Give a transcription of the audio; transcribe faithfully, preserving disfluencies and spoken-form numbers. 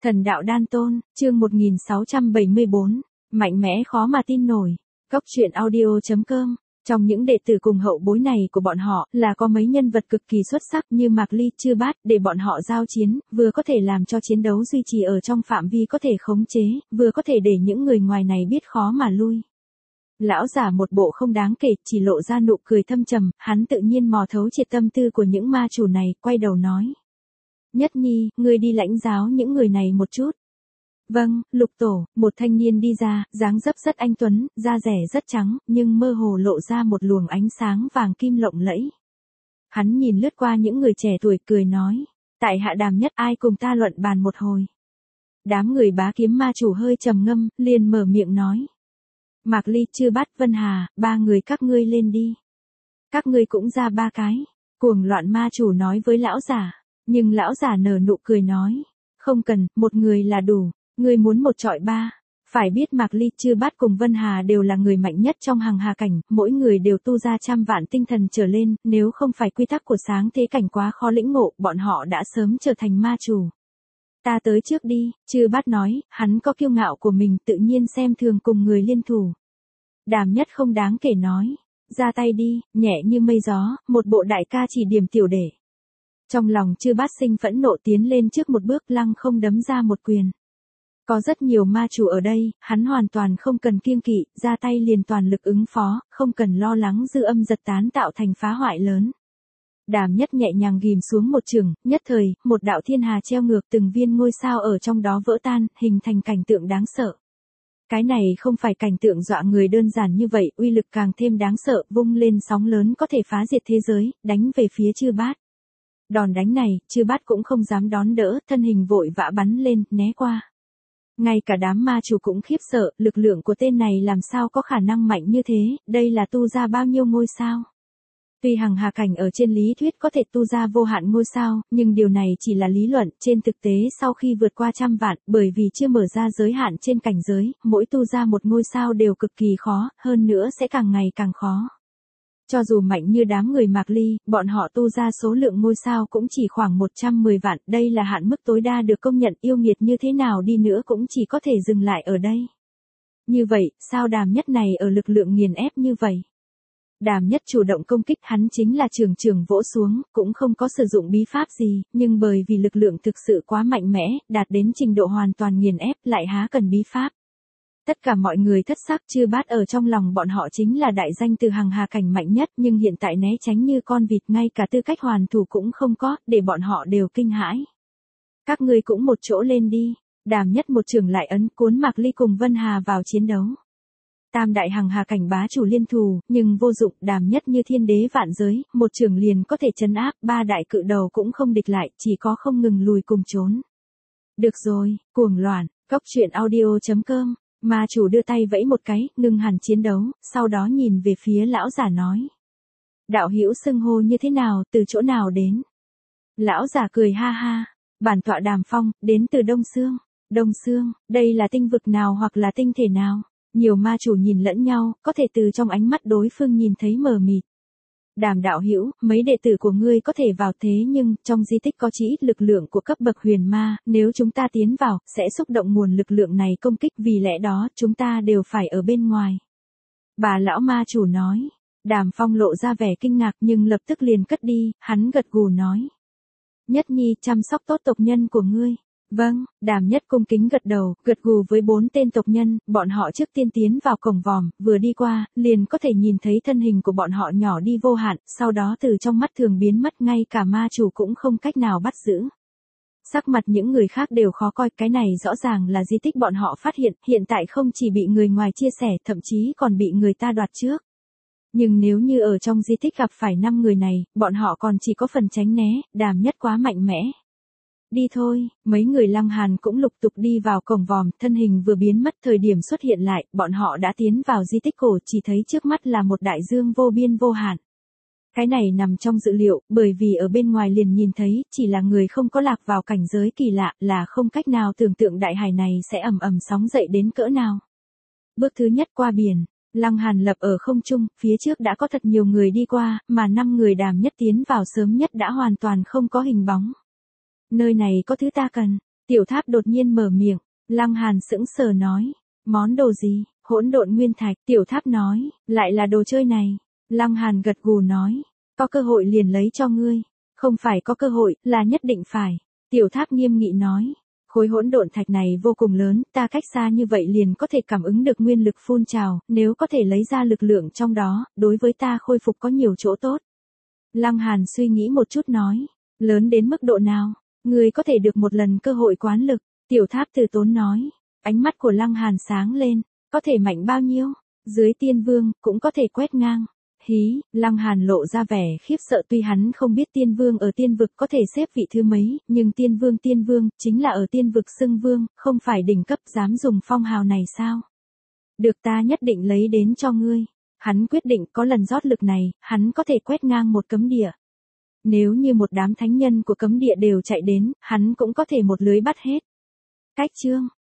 Thần đạo đan tôn, chương một nghìn sáu trăm bảy mươi tư, mạnh mẽ khó mà tin nổi. Cốc truyện audio chấm com. Trong những đệ tử cùng hậu bối này của bọn họ là có mấy nhân vật cực kỳ xuất sắc như Mạc Ly, Chư Bát, để bọn họ giao chiến, vừa có thể làm cho chiến đấu duy trì ở trong phạm vi có thể khống chế, vừa có thể để những người ngoài này biết khó mà lui. Lão giả một bộ không đáng kể, chỉ lộ ra nụ cười thâm trầm, hắn tự nhiên mò thấu triệt tâm tư của những ma chủ này, quay đầu nói. Nhất Nhi, ngươi đi lãnh giáo những người này một chút. Vâng, Lục Tổ, một thanh niên đi ra, dáng dấp rất anh tuấn, da rẻ rất trắng, nhưng mơ hồ lộ ra một luồng ánh sáng vàng kim lộng lẫy. Hắn nhìn lướt qua những người trẻ tuổi cười nói, tại hạ Đàm Nhất, ai cùng ta luận bàn một hồi. Đám người bá kiếm ma chủ hơi trầm ngâm, liền mở miệng nói. Mạc Ly, Chư Bát, Vân Hà, ba người các ngươi lên đi. Các ngươi cũng ra ba cái. Cuồng loạn ma chủ nói với lão giả. Nhưng lão giả nở nụ cười nói, không cần, một người là đủ, ngươi muốn một trọi ba. Phải biết Mạc Ly, Chư Bát cùng Vân Hà đều là người mạnh nhất trong hàng hà cảnh, mỗi người đều tu ra trăm vạn tinh thần trở lên, nếu không phải quy tắc của sáng thế cảnh quá khó lĩnh ngộ, bọn họ đã sớm trở thành ma chủ. Ta tới trước đi, Chư Bát nói, hắn có kiêu ngạo của mình, tự nhiên xem thường cùng người liên thủ. Đàm Nhất không đáng kể nói, ra tay đi, nhẹ như mây gió, một bộ đại ca chỉ điểm tiểu đệ. Trong lòng Chư Bát sinh phẫn nộ tiến lên trước một bước, lăng không đấm ra một quyền. Có rất nhiều ma chủ ở đây, hắn hoàn toàn không cần kiêng kỵ, ra tay liền toàn lực ứng phó, không cần lo lắng dư âm giật tán tạo thành phá hoại lớn. Đàm Nhất nhẹ nhàng ghim xuống một chưởng, nhất thời, một đạo thiên hà treo ngược, từng viên ngôi sao ở trong đó vỡ tan, hình thành cảnh tượng đáng sợ. Cái này không phải cảnh tượng dọa người đơn giản như vậy, uy lực càng thêm đáng sợ, vung lên sóng lớn có thể phá diệt thế giới, đánh về phía Chư Bát. Đòn đánh này, Chư Bát cũng không dám đón đỡ, thân hình vội vã bắn lên, né qua. Ngay cả đám ma chủ cũng khiếp sợ, lực lượng của tên này làm sao có khả năng mạnh như thế, đây là tu ra bao nhiêu ngôi sao. Tuy hằng hà cảnh ở trên lý thuyết có thể tu ra vô hạn ngôi sao, nhưng điều này chỉ là lý luận, trên thực tế sau khi vượt qua trăm vạn, bởi vì chưa mở ra giới hạn trên cảnh giới, mỗi tu ra một ngôi sao đều cực kỳ khó, hơn nữa sẽ càng ngày càng khó. Cho dù mạnh như đám người Mạc Ly, bọn họ tu ra số lượng ngôi sao cũng chỉ khoảng một trăm mười vạn, đây là hạn mức tối đa được công nhận, yêu nghiệt như thế nào đi nữa cũng chỉ có thể dừng lại ở đây. Như vậy, sao Đàm Nhất này ở lực lượng nghiền ép như vậy? Đàm Nhất chủ động công kích, hắn chính là trường trường vỗ xuống, cũng không có sử dụng bí pháp gì, nhưng bởi vì lực lượng thực sự quá mạnh mẽ, đạt đến trình độ hoàn toàn nghiền ép, lại há cần bí pháp. Tất cả mọi người thất sắc, Chư Bát ở trong lòng bọn họ chính là đại danh từ hằng hà cảnh mạnh nhất, nhưng hiện tại né tránh như con vịt, ngay cả tư cách hoàn thủ cũng không có, để bọn họ đều kinh hãi. Các ngươi cũng một chỗ lên đi. Đàm Nhất một trường lại ấn, cuốn Mạc Ly cùng Vân Hà vào chiến đấu. Tam đại hằng hà cảnh bá chủ liên thù, nhưng vô dụng, Đàm Nhất như thiên đế vạn giới, một trường liền có thể trấn áp, ba đại cự đầu cũng không địch lại, chỉ có không ngừng lùi cùng trốn. Được rồi, cuồng loạn, cốc truyện audio chấm com. Ma chủ đưa tay vẫy một cái, ngừng hẳn chiến đấu, sau đó nhìn về phía lão giả nói. Đạo hữu xưng hô như thế nào, từ chỗ nào đến? Lão giả cười ha ha, bản tọa Đàm Phong, đến từ Đông Xương. Đông Xương, đây là tinh vực nào hoặc là tinh thể nào? Nhiều ma chủ nhìn lẫn nhau, có thể từ trong ánh mắt đối phương nhìn thấy mờ mịt. Đàm đạo hữu, mấy đệ tử của ngươi có thể vào, thế nhưng, trong di tích có chỉ ít lực lượng của cấp bậc huyền ma, nếu chúng ta tiến vào, sẽ xúc động nguồn lực lượng này công kích, vì lẽ đó, chúng ta đều phải ở bên ngoài. Bà lão ma chủ nói. Đàm Phong lộ ra vẻ kinh ngạc nhưng lập tức liền cất đi, hắn gật gù nói. Nhất Nhi, chăm sóc tốt tộc nhân của ngươi. Vâng, Đàm Nhất cung kính gật đầu, gật gù với bốn tên tộc nhân, bọn họ trước tiên tiến vào cổng vòm, vừa đi qua, liền có thể nhìn thấy thân hình của bọn họ nhỏ đi vô hạn, sau đó từ trong mắt thường biến mất, ngay cả ma chủ cũng không cách nào bắt giữ. Sắc mặt những người khác đều khó coi, cái này rõ ràng là di tích bọn họ phát hiện, hiện tại không chỉ bị người ngoài chia sẻ, thậm chí còn bị người ta đoạt trước. Nhưng nếu như ở trong di tích gặp phải năm người này, bọn họ còn chỉ có phần tránh né, Đàm Nhất quá mạnh mẽ. Đi thôi, mấy người Lăng Hàn cũng lục tục đi vào cổng vòm, thân hình vừa biến mất, thời điểm xuất hiện lại, bọn họ đã tiến vào di tích cổ, chỉ thấy trước mắt là một đại dương vô biên vô hạn. Cái này nằm trong dự liệu, bởi vì ở bên ngoài liền nhìn thấy, chỉ là người không có lạc vào cảnh giới kỳ lạ, là không cách nào tưởng tượng đại hải này sẽ ầm ầm sóng dậy đến cỡ nào. Bước thứ nhất qua biển, Lăng Hàn lập ở không trung, phía trước đã có thật nhiều người đi qua, mà năm người Đàm Nhất tiến vào sớm nhất đã hoàn toàn không có hình bóng. Nơi này có thứ ta cần. Tiểu Tháp đột nhiên mở miệng, Lăng Hàn sững sờ nói, món đồ gì? Hỗn độn nguyên thạch. Tiểu Tháp nói, lại là đồ chơi này. Lăng Hàn gật gù nói, có cơ hội liền lấy cho ngươi. Không phải có cơ hội, là nhất định phải. Tiểu Tháp nghiêm nghị nói, khối hỗn độn thạch này vô cùng lớn, ta cách xa như vậy liền có thể cảm ứng được nguyên lực phun trào, nếu có thể lấy ra lực lượng trong đó, đối với ta khôi phục có nhiều chỗ tốt. Lăng Hàn suy nghĩ một chút nói, lớn đến mức độ nào, ngươi có thể được một lần cơ hội quán lực. Tiểu Tháp từ tốn nói, ánh mắt của Lăng Hàn sáng lên, có thể mạnh bao nhiêu, dưới tiên vương, cũng có thể quét ngang. Hí, Lăng Hàn lộ ra vẻ khiếp sợ, tuy hắn không biết tiên vương ở tiên vực có thể xếp vị thứ mấy, nhưng tiên vương tiên vương, chính là ở tiên vực xưng vương, không phải đỉnh cấp dám dùng phong hào này sao? Được, ta nhất định lấy đến cho ngươi. Hắn quyết định có lần rót lực này, hắn có thể quét ngang một cấm địa. Nếu như một đám thánh nhân của cấm địa đều chạy đến, hắn cũng có thể một lưới bắt hết. Cách chương